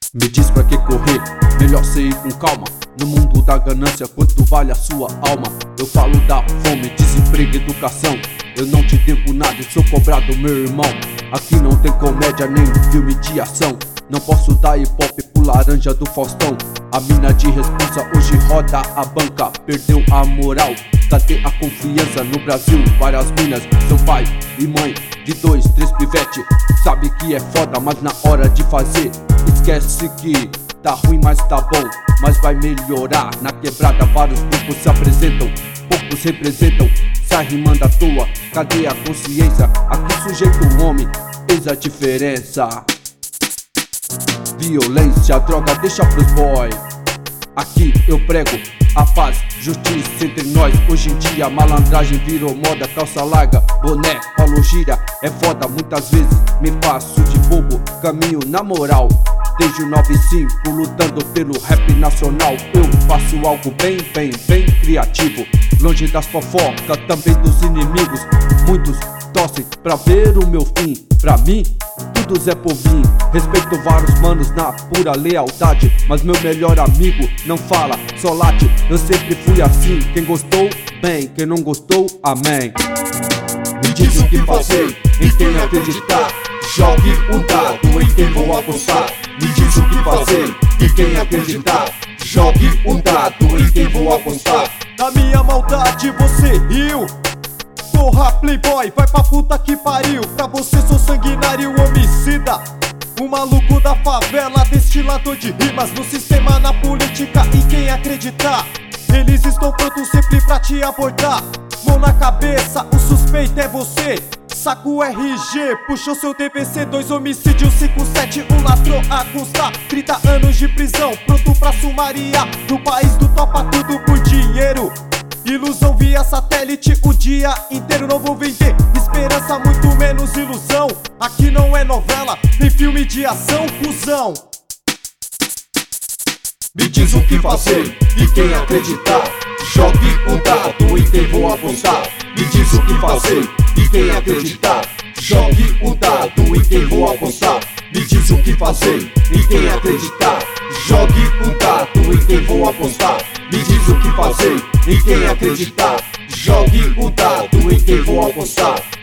Me diz pra que correr, melhor cê ir com calma. No mundo da ganância, quanto vale a sua alma? Eu falo da fome, desemprego, educação. Eu não te devo nada e sou cobrado, meu irmão. Aqui não tem comédia nem filme de ação. Não posso dar hip-hop pro laranja do Faustão. A mina de responsa hoje roda a banca. Perdeu a moral, cadê a confiança no Brasil? Várias minas são pai e mãe de 2, 3 pivete. Sabe que é foda, mas na hora de fazer esquece que tá ruim, mas tá bom, mas vai melhorar. Na quebrada vários grupos se apresentam, poucos representam. Sai rimando à toa, cadê a consciência? Aqui sujeito homem fez a diferença. Violência, droga, deixa pros boy. Aqui eu prego a paz, justiça entre nós. Hoje em dia a malandragem virou moda. Calça larga, boné, falou gíria. É foda, muitas vezes me passo de bobo. Caminho na moral desde o 95, lutando pelo rap nacional. Eu faço algo bem criativo, longe das fofocas, também dos inimigos. Muitos torcem pra ver o meu fim. Pra mim, tudo Zé Povinho. Respeito vários manos na pura lealdade, mas meu melhor amigo não fala, só late. Eu sempre fui assim, quem gostou, bem, quem não gostou, amém. Me diz o que fazer, em quem acreditar. Jogue um dado, em quem vou apostar. Me diz o que fazer, em quem acreditar. Jogue um dado, em quem vou apostar. Da minha maldade você riu. Porra, playboy, vai pra puta que pariu. Pra você sou sanguinário, homicida. O maluco da favela, destilador de rimas. No sistema, na política, em quem acreditar. Eles estão prontos sempre pra te abordar. Mão na cabeça, o suspeito é você. Saco RG, puxou seu DBC. 2 homicídios, 5-7, um ladrão a constar. 30 anos de prisão, pronto pra sumariar. No país do topa tudo por dinheiro. Ilusão via satélite o dia inteiro. Não vou vender esperança, muito menos ilusão. Aqui não é novela, nem filme de ação, cuzão. Me diz o que fazer, e quem acreditar. Jogue um dado, em quem vou apostar. Me diz o que fazer, e quem acreditar. Jogue um dado, em quem vou apostar. Me diz o que fazer, em quem acreditar. Jogue um dado, em quem vou apostar. Me diz o que fazer, em quem acreditar. Jogue um dado, em quem vou apostar.